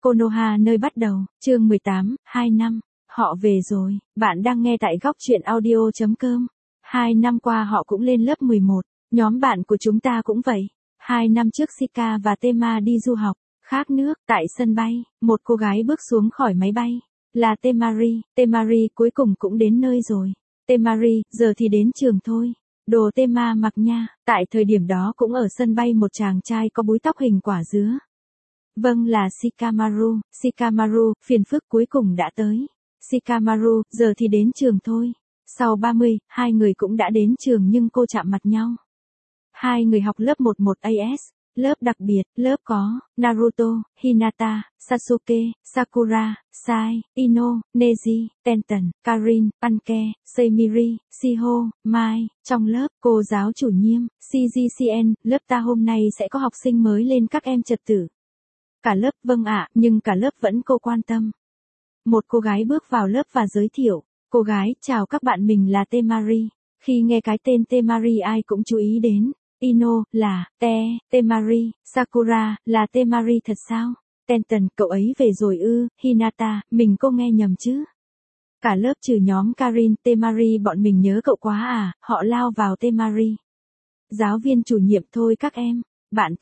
Konoha nơi bắt đầu, chương 18, 2 năm. Họ về rồi, bạn đang nghe tại góc truyện audio.com. 2 năm qua họ cũng lên lớp 11, nhóm bạn của chúng ta cũng vậy. 2 năm trước Shika và Tema đi du học, khác nước, tại sân bay, một cô gái bước xuống khỏi máy bay. Là Temari, Temari cuối cùng cũng đến nơi rồi. Temari, giờ thì đến trường thôi. Đồ Tema mặc nha, tại thời điểm đó cũng ở sân bay một chàng trai có búi tóc hình quả dứa. Vâng là Shikamaru, Shikamaru, phiền phức cuối cùng đã tới. Shikamaru, giờ thì đến trường thôi. Sau 30, hai người cũng đã đến trường nhưng cô chạm mặt nhau. Hai người học lớp 11 AS, lớp đặc biệt, lớp có Naruto, Hinata, Sasuke, Sakura, Sai, Ino, Neji, Tenten, Karin, Anke, Seimiri, Shiho, Mai. Trong lớp, cô giáo chủ nhiệm, CGCN, lớp ta hôm nay sẽ có học sinh mới lên các em trật tự. Cả lớp vâng ạ, nhưng cả lớp vẫn cô quan tâm. Một cô gái bước vào lớp và giới thiệu. Cô gái, chào các bạn, mình là Temari. Khi nghe cái tên Temari ai cũng chú ý đến. Ino, là, Temari, Sakura, là Temari thật sao? Tenten, cậu ấy về rồi ư? Hinata, mình cô nghe nhầm chứ? Cả lớp trừ nhóm Karin, Temari bọn mình nhớ cậu quá à, họ lao vào Temari. Giáo viên chủ nhiệm thôi các em. Bạn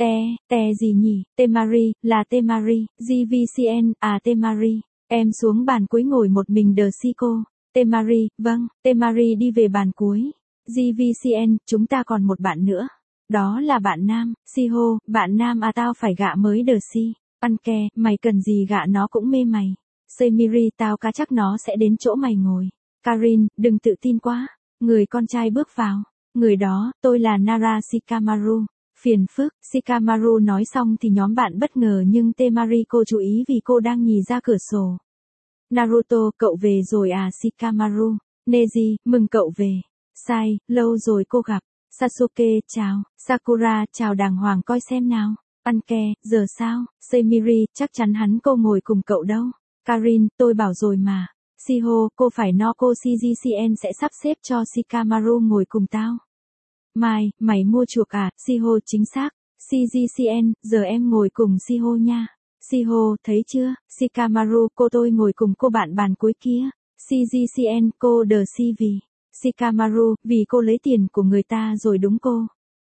te gì nhỉ? Temari, là Temari, GVCN, à Temari. Em xuống bàn cuối ngồi một mình đờ si cô. Temari, vâng, Temari đi về bàn cuối. GVCN, chúng ta còn một bạn nữa. Đó là bạn nam, Shiho, bạn nam à tao phải gạ mới đờ si. Anke, mày cần gì gạ nó cũng mê mày. Seimiri, tao cá chắc nó sẽ đến chỗ mày ngồi. Karin, đừng tự tin quá. Người con trai bước vào. Người đó, tôi là Nara Shikamaru. Phiền phức, Shikamaru nói xong thì nhóm bạn bất ngờ nhưng Temari cô chú ý vì cô đang nhìn ra cửa sổ. Naruto, cậu về rồi à Shikamaru. Neji, mừng cậu về. Sai, lâu rồi cô gặp. Sasuke, chào. Sakura, chào đàng hoàng coi xem nào. Anke, giờ sao? Seimiri, chắc chắn hắn cô ngồi cùng cậu đâu. Karin, tôi bảo rồi mà. Shiho, cô phải no cô CGCN sẽ sắp xếp cho Shikamaru ngồi cùng tao. Mai, mày mua chuộc à? Shiho, chính xác. CGCN, giờ em ngồi cùng Shiho nha. Shiho, thấy chưa? Shikamaru, cô tôi ngồi cùng cô bạn bàn cuối kia. CGCN, cô đờ si vì. Shikamaru, vì cô lấy tiền của người ta rồi đúng cô.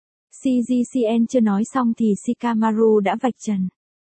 CGCN chưa nói xong thì Shikamaru đã vạch trần.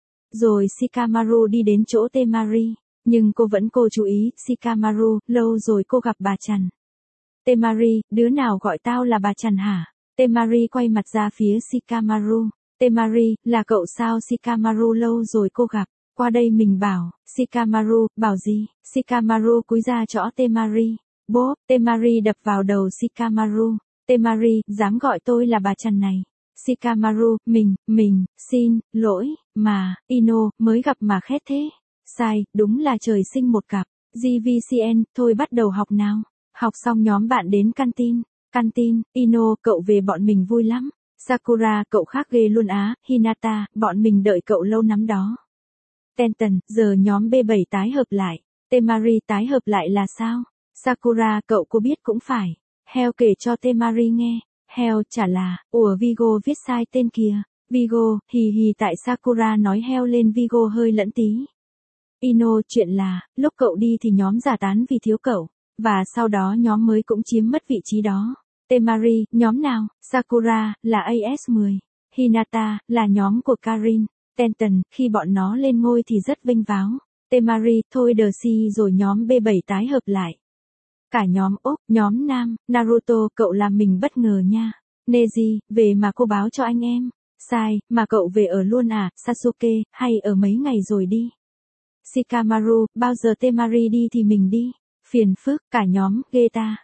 Rồi Shikamaru đi đến chỗ Temari. Nhưng cô vẫn cô chú ý, Shikamaru, lâu rồi cô gặp bà Trần. Temari, đứa nào gọi tao là bà Trần hả? Temari quay mặt ra phía Shikamaru. Temari, là cậu sao? Shikamaru, lâu rồi cô gặp. Qua đây mình bảo. Shikamaru, bảo gì? Shikamaru cúi ra chõ Temari. Bốp, Temari đập vào đầu Shikamaru. Temari, dám gọi tôi là bà Trần này. Shikamaru, mình, xin, lỗi, mà, Ino, mới gặp mà khét thế. Sai, đúng là trời sinh một cặp. GVCN, thôi bắt đầu học nào. Học xong nhóm bạn đến canteen, Ino, cậu về bọn mình vui lắm. Sakura, cậu khác ghê luôn á. Hinata, bọn mình đợi cậu lâu lắm đó. Tenten, giờ nhóm B7 tái hợp lại. Temari, tái hợp lại là sao? Sakura, cậu cô biết cũng phải. Heo kể cho Temari nghe. Heo chả là, Vigo viết sai tên kìa. Vigo, hì hì, tại Sakura nói heo lên Vigo hơi lẫn tí. Ino, chuyện là, lúc cậu đi thì nhóm giải tán vì thiếu cậu. Và sau đó nhóm mới cũng chiếm mất vị trí đó. Temari, nhóm nào? Sakura, là AS10. Hinata, là nhóm của Karin. Tenten, khi bọn nó lên ngôi thì rất vinh váo. Temari, thôi đờ si rồi nhóm B7 tái hợp lại. Cả nhóm nhóm nam, Naruto, cậu làm mình bất ngờ nha. Neji, về mà cô báo cho anh em. Sai, mà cậu về ở luôn à? Sasuke, hay ở mấy ngày rồi đi. Shikamaru, bao giờ Temari đi thì mình đi. Phiền phức, cả nhóm, ghê ta.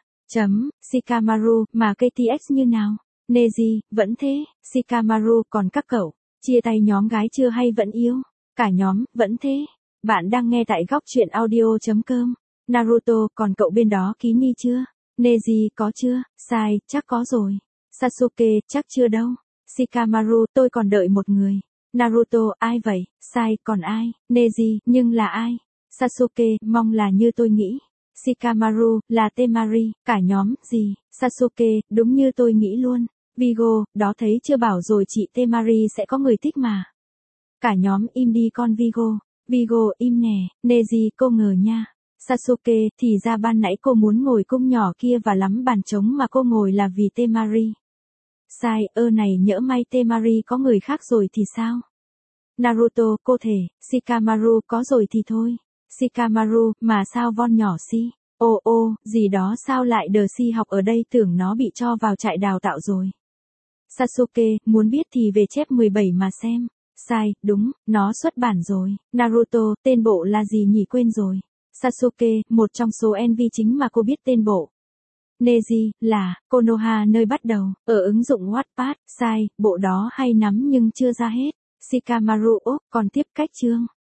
Shikamaru, mà KTX như nào? Neji, vẫn thế. Shikamaru, còn các cậu, chia tay nhóm gái chưa hay vẫn yêu? Cả nhóm, vẫn thế. Bạn đang nghe tại góc truyện audio.com. Naruto, còn cậu bên đó ký ni chưa? Neji, có chưa? Sai, chắc có rồi. Sasuke, chắc chưa đâu. Shikamaru, tôi còn đợi một người. Naruto, ai vậy? Sai, còn ai? Neji, nhưng là ai? Sasuke, mong là như tôi nghĩ. Shikamaru, là Temari. Cả nhóm, gì? Sasuke, đúng như tôi nghĩ luôn. Vigo, đó thấy chưa bảo rồi chị Temari sẽ có người thích mà. Cả nhóm im đi con Vigo. Vigo im nè, Neji cô ngờ nha. Sasuke, thì ra ban nãy cô muốn ngồi cung nhỏ kia và lắm bàn trống mà cô ngồi là vì Temari. Sai, này nhỡ may Temari có người khác rồi thì sao? Naruto, cô thể, Shikamaru có rồi thì thôi. Shikamaru, mà sao Von nhỏ si? Gì đó sao lại đờ si học ở đây, tưởng nó bị cho vào trại đào tạo rồi. Sasuke, muốn biết thì về chép 17 mà xem. Sai, đúng, nó xuất bản rồi. Naruto, tên bộ là gì nhỉ, quên rồi. Sasuke, một trong số NV chính mà cô biết tên bộ. Neji, là, Konoha nơi bắt đầu, ở ứng dụng Wattpad. Sai, bộ đó hay lắm nhưng chưa ra hết. Shikamaru, còn tiếp cách chương.